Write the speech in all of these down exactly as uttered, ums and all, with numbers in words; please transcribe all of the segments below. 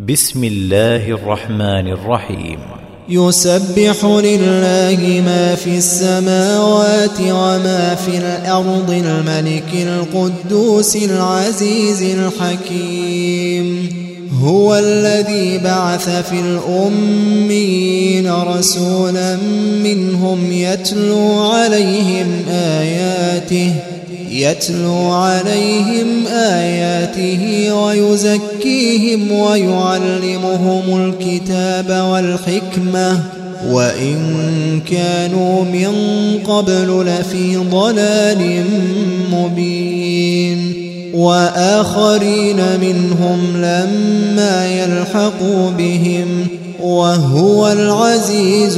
بسم الله الرحمن الرحيم. يسبح لله ما في السماوات وما في الأرض الملك القدوس العزيز الحكيم. هو الذي بعث في الأميين رسولا منهم يتلو عليهم آياته يتلو عليهم آياته ويزكيهم ويعلمهم الكتاب والحكمة وإن كانوا من قبل لفي ضلال مبين. وآخرين منهم لما يلحقوا بهم وهو العزيز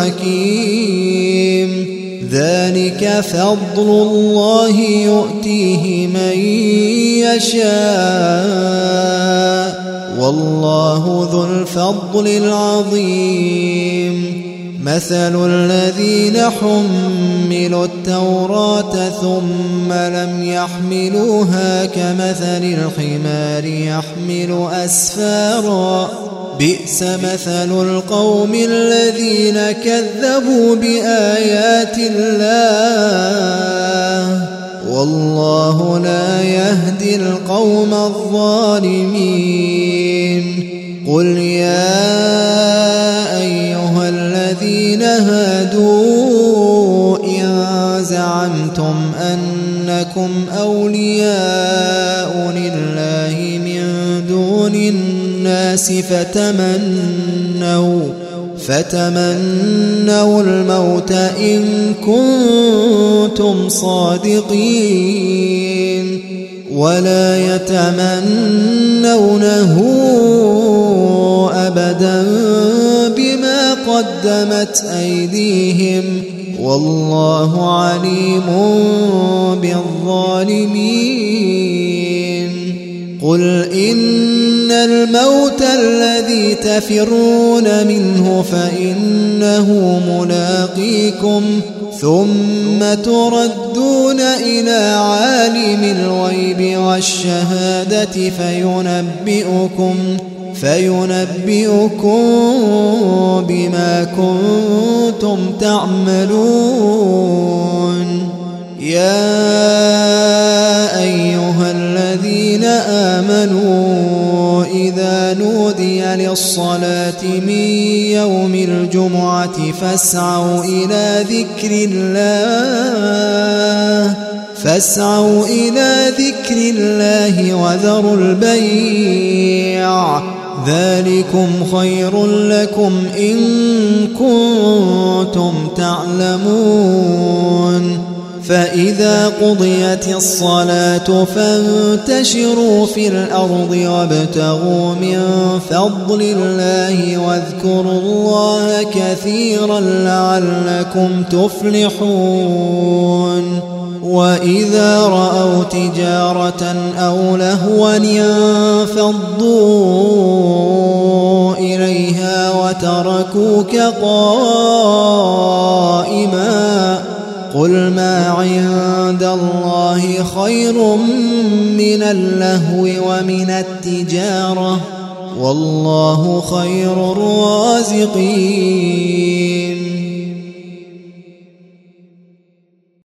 الحكيم. ذلك فضل الله يؤتيه من يشاء والله ذو الفضل العظيم. مثل الذين حملوا التوراة ثم لم يحملوها كمثل الحمار يحمل أسفارا بئس مثل القوم الذين كذبوا بآيات الله والله لا يهدي القوم الظالمين. قل يا أيها الذين هادوا إن زعمتم أنكم أولياء لله من دون الناس فتمنوا فتمنوا الموت إن كنتم صادقين ولا يتمنونه أبدا بما قدمت أيديهم والله عليم بالظالمين. قل إن الموت الذي تفرون منه فإنه ملاقيكم ثم تردون إلى عالم الغيب والشهادة فينبئكم فينبئكم بما كنتم تعملون. يا أيها الذين آمنوا إذا نودي للصلاة من يوم الجمعة فاسعوا إلى ذكر الله فاسعوا إلى ذكر الله وذروا البيع ذلكم خير لكم إن كنتم تعلمون. فإذا قضيت الصلاة فانتشروا في الأرض وابتغوا من فضل الله واذكروا الله كثيرا لعلكم تفلحون. وإذا رأوا تجارة أو لهوا انفضوا إليها وتركوك قائما قل ما عند الله خير من اللهو ومن التجارة والله خير الرازقين.